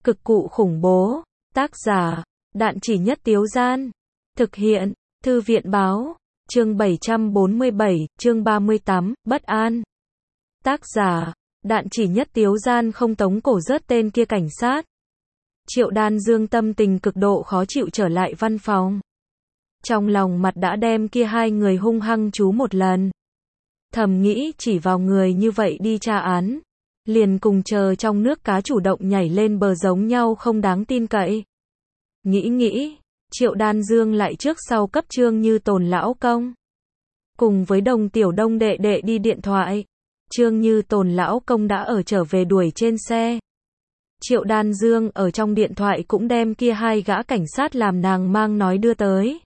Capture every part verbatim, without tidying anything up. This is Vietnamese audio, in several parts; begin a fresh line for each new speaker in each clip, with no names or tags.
Cực cụ khủng bố. Tác giả, Đạn Chỉ Nhất Tiếu Gian. Thực hiện, Thư viện Báo. Chương bảy trăm bốn mươi bảy, chương ba mươi tám, bất an. Tác giả, Đạn Chỉ Nhất Tiếu Gian không tống cổ rớt tên kia cảnh sát. Triệu Đan Dương tâm tình cực độ khó chịu trở lại văn phòng. Trong lòng mặt đã đem kia hai người hung hăng chú một lần. Thầm nghĩ chỉ vào người như vậy đi tra án. Liền cùng chờ trong nước cá chủ động nhảy lên bờ giống nhau không đáng tin cậy. Nghĩ nghĩ, Triệu Đan Dương lại trước sau cấp Trương Như Tồn lão công. Cùng với Đồng Tiểu Đông đệ đệ đi điện thoại. Trương Như Tồn lão công đã ở trở về đuổi trên xe. Triệu Đan Dương ở trong điện thoại cũng đem kia hai gã cảnh sát làm nàng mang nói đưa tới.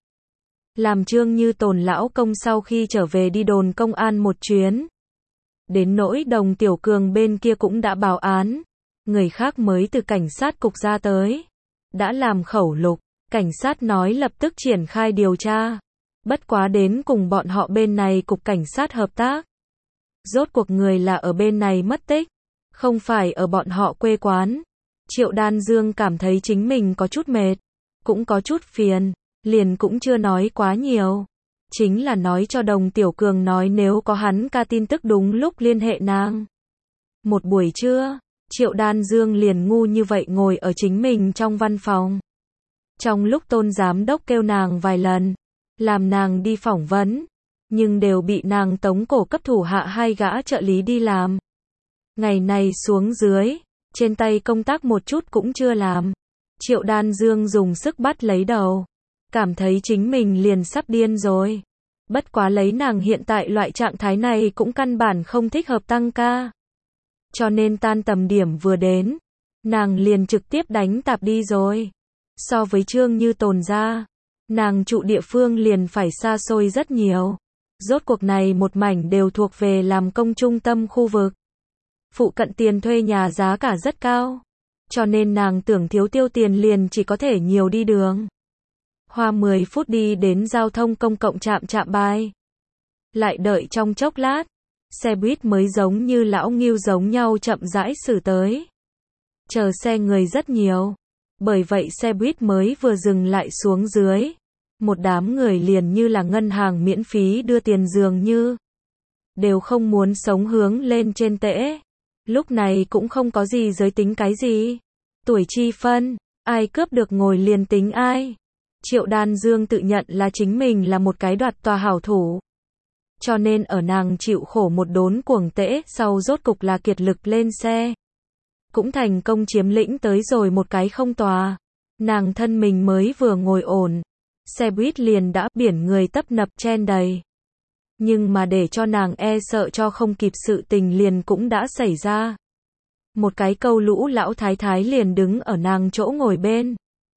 Làm Trương Như Tồn lão công sau khi trở về đi đồn công an một chuyến. Đến nỗi Đồng Tiểu Cường bên kia cũng đã báo án. Người khác mới từ cảnh sát cục ra tới. Đã làm khẩu lục. Cảnh sát nói lập tức triển khai điều tra. Bất quá đến cùng bọn họ bên này cục cảnh sát hợp tác. Rốt cuộc người là ở bên này mất tích. Không phải ở bọn họ quê quán. Triệu Đan Dương cảm thấy chính mình có chút mệt. Cũng có chút phiền. Liền cũng chưa nói quá nhiều. Chính là nói cho Đồng Tiểu Cường nói nếu có hắn ca tin tức đúng lúc liên hệ nàng. Một buổi trưa, Triệu Đan Dương liền ngu như vậy ngồi ở chính mình trong văn phòng. Trong lúc Tôn giám đốc kêu nàng vài lần, làm nàng đi phỏng vấn, nhưng đều bị nàng tống cổ cấp thủ hạ hai gã trợ lý đi làm. Ngày này xuống dưới, trên tay công tác một chút cũng chưa làm. Triệu Đan Dương dùng sức bắt lấy đầu. Cảm thấy chính mình liền sắp điên rồi. Bất quá lấy nàng hiện tại loại trạng thái này cũng căn bản không thích hợp tăng ca. Cho nên tan tầm điểm vừa đến, nàng liền trực tiếp đánh tạp đi rồi. So với Trương Như Tồn ra, nàng trụ địa phương liền phải xa xôi rất nhiều. Rốt cuộc này một mảnh đều thuộc về làm công trung tâm khu vực. Phụ cận tiền thuê nhà giá cả rất cao. Cho nên nàng tưởng thiếu tiêu tiền liền chỉ có thể nhiều đi đường. Hoa mười phút đi đến giao thông công cộng trạm Trạm Bài. Lại đợi trong chốc lát, xe buýt mới giống như lão ngưu giống nhau chậm rãi xử tới. Chờ xe người rất nhiều, bởi vậy xe buýt mới vừa dừng lại xuống dưới. Một đám người liền như là ngân hàng miễn phí đưa tiền dường như. Đều không muốn sống hướng lên trên tễ. Lúc này cũng không có gì giới tính cái gì. Tuổi chi phân, ai cướp được ngồi liền tính ai. Triệu Đan Dương tự nhận là chính mình là một cái đoạt tòa hảo thủ. Cho nên ở nàng chịu khổ một đốn cuồng tễ sau rốt cục là kiệt lực lên xe. Cũng thành công chiếm lĩnh tới rồi một cái không tòa. Nàng thân mình mới vừa ngồi ổn. Xe buýt liền đã biển người tấp nập chen đầy. Nhưng mà để cho nàng e sợ cho không kịp sự tình liền cũng đã xảy ra. Một cái câu lũ lão thái thái liền đứng ở nàng chỗ ngồi bên.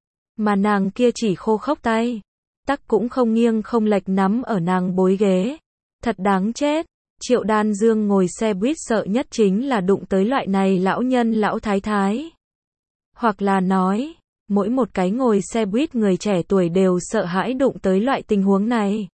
Mà nàng kia chỉ khô khốc tay. Tắc cũng không nghiêng không lệch nắm ở nàng bối ghế. Thật đáng chết. Triệu Đan Dương ngồi xe buýt sợ nhất chính là đụng tới loại này lão nhân lão thái thái. Hoặc là nói, mỗi một cái ngồi xe buýt người trẻ tuổi đều sợ hãi đụng tới loại tình huống này.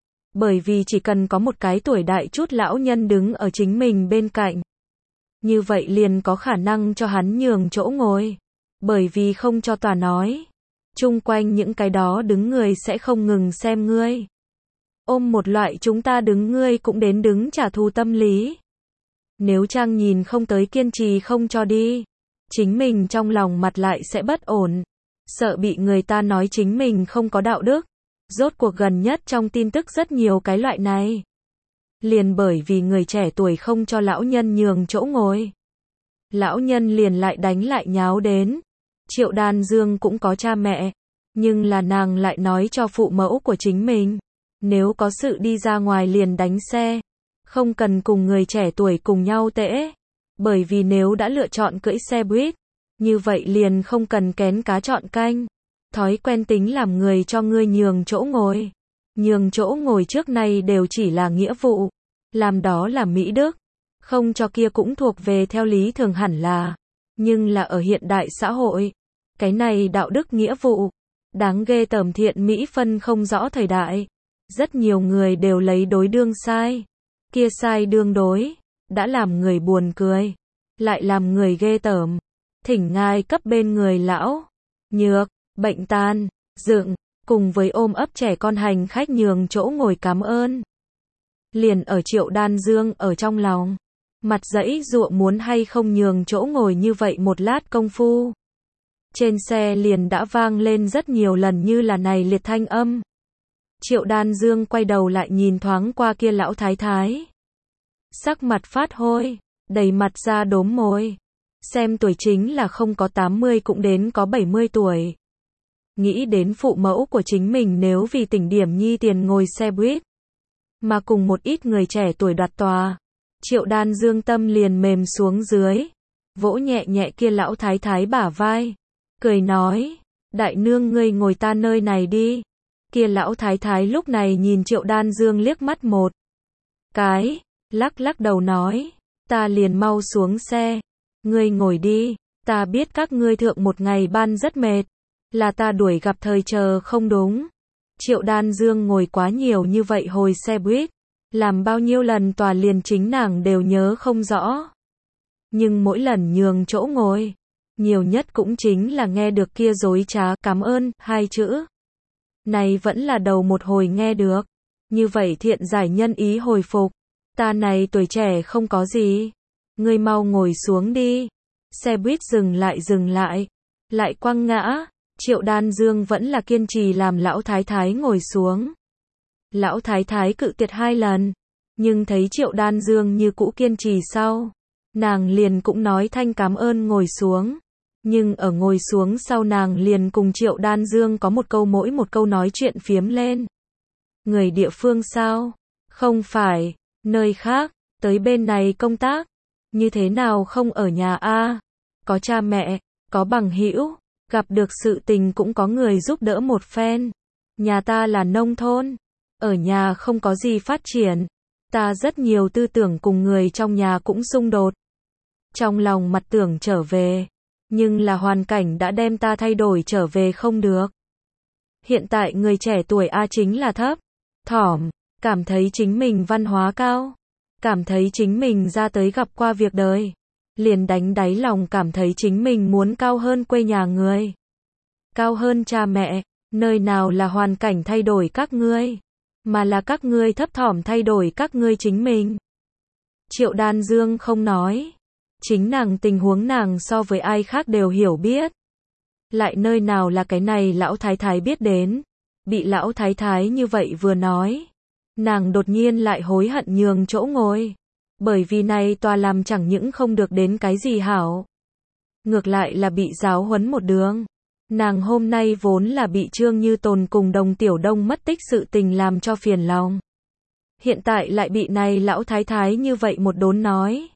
Bởi vì chỉ cần có một cái tuổi đại chút lão nhân đứng ở chính mình bên cạnh. Như vậy liền có khả năng cho hắn nhường chỗ ngồi. Bởi vì không cho tòa nói. Chung quanh những cái đó đứng người sẽ không ngừng xem ngươi. Ôm một loại chúng ta đứng ngươi cũng đến đứng trả thù tâm lý. Nếu Trang nhìn không tới kiên trì không cho đi. Chính mình trong lòng mặt lại sẽ bất ổn. Sợ bị người ta nói chính mình không có đạo đức. Rốt cuộc gần nhất trong tin tức rất nhiều cái loại này. Liền bởi vì người trẻ tuổi không cho lão nhân nhường chỗ ngồi. Lão nhân liền lại đánh lại nháo đến. Triệu Đan Dương cũng có cha mẹ. Nhưng là nàng lại nói cho phụ mẫu của chính mình. Nếu có sự đi ra ngoài liền đánh xe. Không cần cùng người trẻ tuổi cùng nhau tễ. Bởi vì nếu đã lựa chọn cưỡi xe buýt. Như vậy liền không cần kén cá chọn canh. Thói quen tính làm người cho ngươi nhường chỗ ngồi. Nhường chỗ ngồi trước nay đều chỉ là nghĩa vụ. Làm đó là mỹ đức. Không cho kia cũng thuộc về theo lý thường hẳn là. Nhưng là ở hiện đại xã hội. Cái này đạo đức nghĩa vụ. Đáng ghê tởm thiện mỹ phân không rõ thời đại. Rất nhiều người đều lấy đối đương sai. Kia sai đương đối. Đã làm người buồn cười. Lại làm người ghê tởm. thỉnh ngài cấp bên người lão nhược, bệnh tàn, dựng, cùng với ôm ấp trẻ con hành khách nhường chỗ ngồi cảm ơn. Liền ở Triệu Đan Dương ở trong lòng, mặt dãy dụa muốn hay không nhường chỗ ngồi như vậy một lát công phu. Trên xe liền đã vang lên rất nhiều lần như là này liệt thanh âm. Triệu Đan Dương quay đầu lại nhìn thoáng qua kia lão thái thái. Sắc mặt phát hôi, đầy mặt ra đốm môi. Xem tuổi chính là không có tám mươi cũng đến có bảy mươi tuổi. Nghĩ đến phụ mẫu của chính mình nếu vì tỉnh điểm nhi tiền ngồi xe buýt, mà cùng một ít người trẻ tuổi đoạt tòa. Triệu Đan Dương tâm liền mềm xuống dưới, vỗ nhẹ nhẹ kia lão thái thái bả vai, cười nói, đại nương ngươi ngồi ta nơi này đi. Kia lão thái thái lúc này nhìn Triệu Đan Dương liếc mắt một cái, lắc lắc đầu nói, ta liền mau xuống xe, ngươi ngồi đi, ta biết các ngươi thượng một ngày ban rất mệt, là ta đuổi gặp thời chờ không đúng. Triệu Đan Dương ngồi quá nhiều như vậy hồi xe buýt, làm bao nhiêu lần tòa liền chính nàng đều nhớ không rõ. Nhưng mỗi lần nhường chỗ ngồi, nhiều nhất cũng chính là nghe được kia dối trá cảm ơn hai chữ. Này vẫn là đầu một hồi nghe được. Như vậy thiện giải nhân ý hồi phục. Ta này tuổi trẻ không có gì. Ngươi mau ngồi xuống đi. Xe buýt dừng lại dừng lại. Lại quăng ngã. Triệu Đan Dương vẫn là kiên trì làm lão thái thái ngồi xuống. Lão thái thái cự tuyệt hai lần. Nhưng thấy Triệu Đan Dương như cũ kiên trì sau. Nàng liền cũng nói thanh cảm ơn ngồi xuống. Nhưng ở ngồi xuống sau nàng liền cùng Triệu Đan Dương có một câu mỗi một câu nói chuyện phiếm lên. Người địa phương sao? Không phải, nơi khác, tới bên này công tác. Như thế nào không ở nhà a? Có cha mẹ, có bằng hữu, gặp được sự tình cũng có người giúp đỡ một phen. Nhà ta là nông thôn, ở nhà không có gì phát triển. Ta rất nhiều tư tưởng cùng người trong nhà cũng xung đột. Trong lòng mặt tưởng trở về. Nhưng là hoàn cảnh đã đem ta thay đổi trở về không được. Hiện tại người trẻ tuổi A chính là thấp, thỏm, cảm thấy chính mình văn hóa cao, cảm thấy chính mình ra tới gặp qua việc đời, liền đánh đáy lòng cảm thấy chính mình muốn cao hơn quê nhà người, cao hơn cha mẹ, nơi nào là hoàn cảnh thay đổi các ngươi, mà là các ngươi thấp thỏm thay đổi các ngươi chính mình. Triệu Đan Dương không nói. Chính nàng tình huống nàng so với ai khác đều hiểu biết. Lại nơi nào là cái này lão thái thái biết đến. Bị lão thái thái như vậy vừa nói. Nàng đột nhiên lại hối hận nhường chỗ ngồi. Bởi vì này tòa làm chẳng những không được đến cái gì hảo. Ngược lại là bị giáo huấn một đường. Nàng hôm nay vốn là bị Trương Như Tồn cùng Đồng Tiểu Đông mất tích sự tình làm cho phiền lòng. Hiện tại lại bị này lão thái thái như vậy một đốn nói.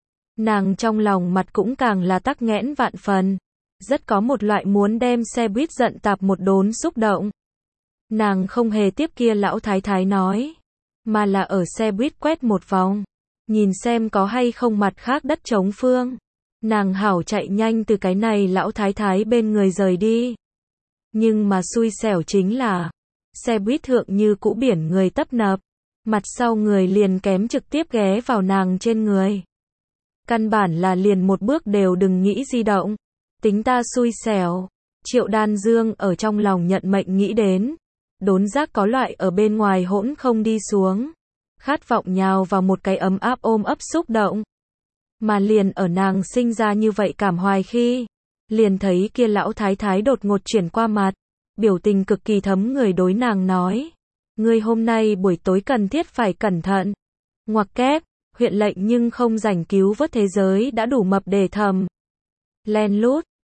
Nàng trong lòng mặt cũng càng là tắc nghẽn vạn phần. Rất có một loại muốn đem xe buýt giận tạp một đốn xúc động. Nàng không hề tiếp kia lão thái thái nói. Mà là ở xe buýt quét một vòng. Nhìn xem có hay không mặt khác đất trống phương. Nàng hảo chạy nhanh từ cái này lão thái thái bên người rời đi. Nhưng mà xui xẻo chính là. Xe buýt thượng như cũ biển người tấp nập. Mặt sau người liền kém trực tiếp ghé vào nàng trên người. Căn bản là liền một bước đều đừng nghĩ di động. Tính ta xui xẻo. Triệu Đan Dương ở trong lòng nhận mệnh nghĩ đến. Đốn giác có loại ở bên ngoài hỗn không đi xuống. Khát vọng nhào vào một cái ấm áp ôm ấp xúc động. Mà liền ở nàng sinh ra như vậy cảm hoài khi. Liền thấy kia lão thái thái đột ngột chuyển qua mặt. Biểu tình cực kỳ thấm người đối nàng nói. Ngươi hôm nay buổi tối cần thiết phải cẩn thận. Ngoặc kép. Huyện lệnh nhưng không rảnh cứu vớt thế giới đã đủ mập để thầm. Len lút,